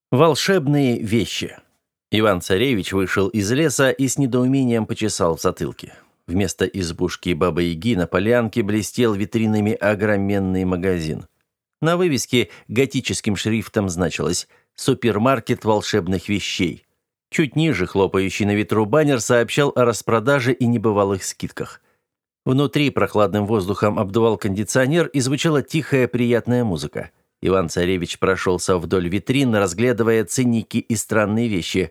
Волшебные вещи. Иван-царевич вышел из леса и с недоумением почесал в затылке. Вместо избушки Бабы-Яги на полянке блестел витринами огроменный магазин. На вывеске готическим шрифтом значилось «Супермаркет волшебных вещей». Чуть ниже хлопающий на ветру баннер сообщал о распродаже и небывалых скидках. Внутри прохладным воздухом обдувал кондиционер и звучала тихая приятная музыка. Иван-царевич прошелся вдоль витрин, разглядывая ценники и странные вещи.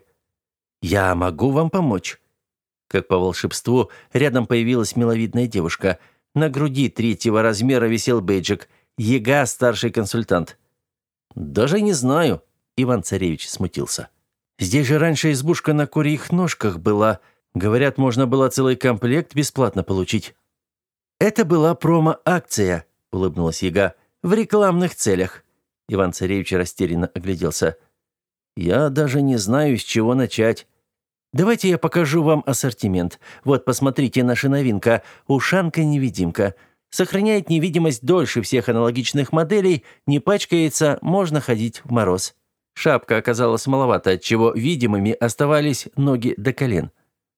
«Я могу вам помочь?» Как по волшебству, рядом появилась миловидная девушка. На груди 3-го размера висел бейджик «Яга, старший консультант». «Даже не знаю», — Иван-царевич смутился. «Здесь же раньше избушка на курьих ножках была. Говорят, можно было целый комплект бесплатно получить». «Это была промо-акция», — улыбнулась Яга. «В рекламных целях». Иван-царевич растерянно огляделся. «Я даже не знаю, с чего начать. Давайте я покажу вам ассортимент. Вот, посмотрите, наша новинка – ушанка-невидимка. Сохраняет невидимость дольше всех аналогичных моделей, не пачкается, можно ходить в мороз. Шапка оказалась маловато, отчего видимыми оставались ноги до колен.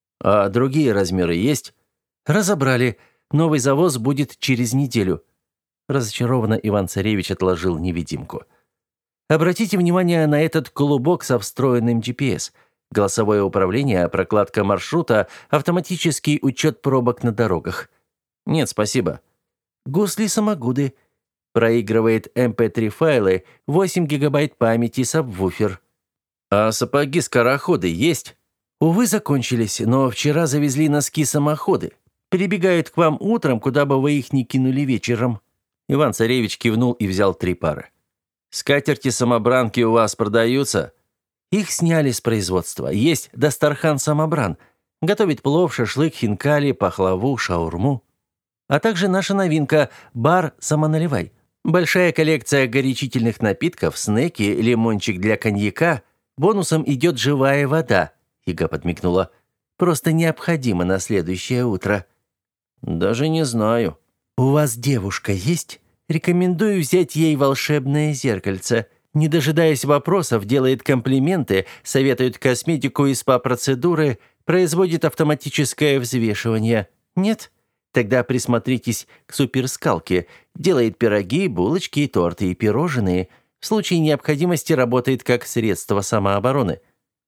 А другие размеры есть? Разобрали. Новый завоз будет через неделю». Разочарованно Иван-царевич отложил невидимку. «Обратите внимание на этот клубок со встроенным GPS. Голосовое управление, прокладка маршрута, автоматический учет пробок на дорогах». «Нет, спасибо». «Гусли-самогуды». Проигрывает MP3-файлы, 8 гигабайт памяти, сабвуфер. «А сапоги-скороходы есть?» «Увы, закончились, но вчера завезли носки-самоходы. Прибегают к вам утром, куда бы вы их ни кинули вечером». Иван-царевич кивнул и взял 3 пары. «Скатерти-самобранки у вас продаются?» «Их сняли с производства. Есть Дастархан-самобран. Готовит плов, шашлык, хинкали, пахлаву, шаурму. А также наша новинка – бар-самоналивай. Большая коллекция горячительных напитков, снеки, лимончик для коньяка. Бонусом идет живая вода», – Яга подмигнула. «Просто необходимо на следующее утро». «Даже не знаю». «У вас девушка есть? Рекомендую взять ей волшебное зеркальце». Не дожидаясь вопросов, делает комплименты, советует косметику и СПА-процедуры, производит автоматическое взвешивание. Нет? Тогда присмотритесь к суперскалке. Делает пироги, булочки, торты и пирожные. В случае необходимости работает как средство самообороны.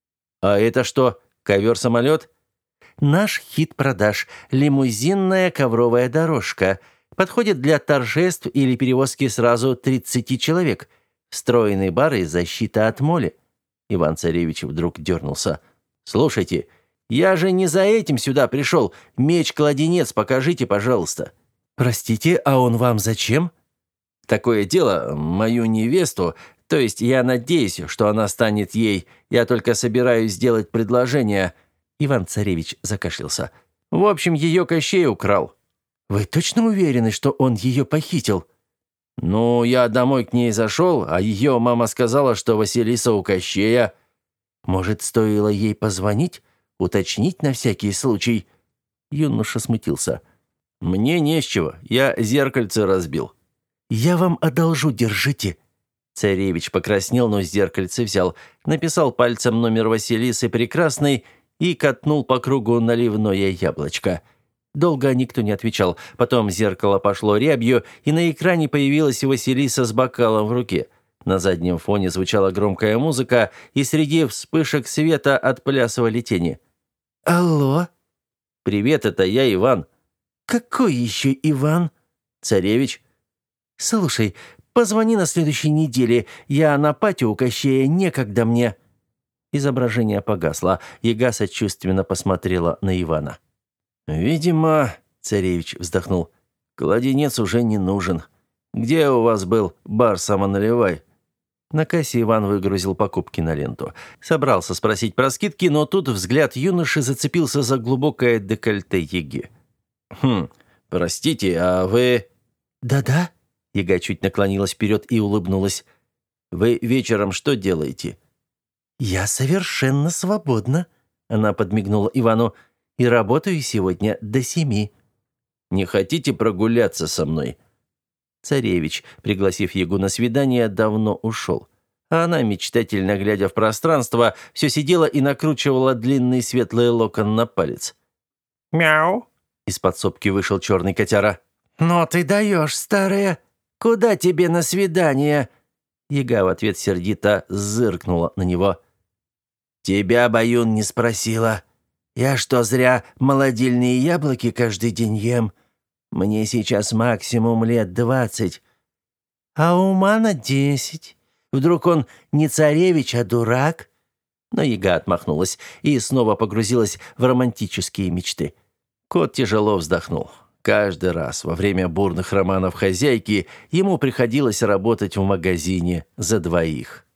А это что, ковер-самолет? Наш хит продаж – лимузинная ковровая дорожка. Подходит для торжеств или перевозки сразу 30 человек. Встроенный бар и защита от моли. Иван-царевич вдруг дернулся. «Слушайте, я же не за этим сюда пришел. Меч-кладенец покажите, пожалуйста». «Простите, а он вам зачем?» «Такое дело, мою невесту, то есть я надеюсь, что она станет ей. Я только собираюсь сделать предложение». Иван-царевич закашлялся. «В общем, ее Кощей украл». «Вы точно уверены, что он ее похитил?» «Ну, я домой к ней зашел, а ее мама сказала, что Василиса у Кощея». «Может, стоило ей позвонить, уточнить на всякий случай?» Юноша смутился. «Мне не с чего, я зеркальце разбил». «Я вам одолжу, держите». Царевич покраснел, но зеркальце взял, написал пальцем номер Василисы Прекрасной и катнул по кругу наливное яблочко. Долго никто не отвечал. Потом зеркало пошло рябью, и на экране появилась Василиса с бокалом в руке. На заднем фоне звучала громкая музыка, и среди вспышек света отплясывали тени. «Алло?» «Привет, это я, Иван». «Какой еще Иван?» «Царевич». «Слушай, позвони на следующей неделе. Я на пати у Кощея, некогда мне». Изображение погасло. Яга сочувственно посмотрела на Ивана. «Видимо, — царевич вздохнул, — кладенец уже не нужен. Где у вас был бар-самоналивай?» На кассе Иван выгрузил покупки на ленту. Собрался спросить про скидки, но тут взгляд юноши зацепился за глубокое декольте Яги. Простите, а вы...» «Да-да?» — Яга чуть наклонилась вперед и улыбнулась. «Вы вечером что делаете?» «Я совершенно свободна», — она подмигнула Ивану. «И работаю сегодня до 7. «Не хотите прогуляться со мной?» Царевич, пригласив Ягу на свидание, давно ушел. А она, мечтательно глядя в пространство, все сидела и накручивала длинный светлый локон на палец. «Мяу!» — из подсобки вышел черный котяра. «Но ты даешь, старая! Куда тебе на свидание?» Яга в ответ сердито зыркнула на него. «Тебя, Баюн, не спросила. Я что, зря молодильные яблоки каждый день ем? Мне сейчас максимум лет 20, а у Мана 10. Вдруг он не царевич, а дурак?» Но Яга отмахнулась и снова погрузилась в романтические мечты. Кот тяжело вздохнул. Каждый раз во время бурных романов хозяйки ему приходилось работать в магазине за двоих.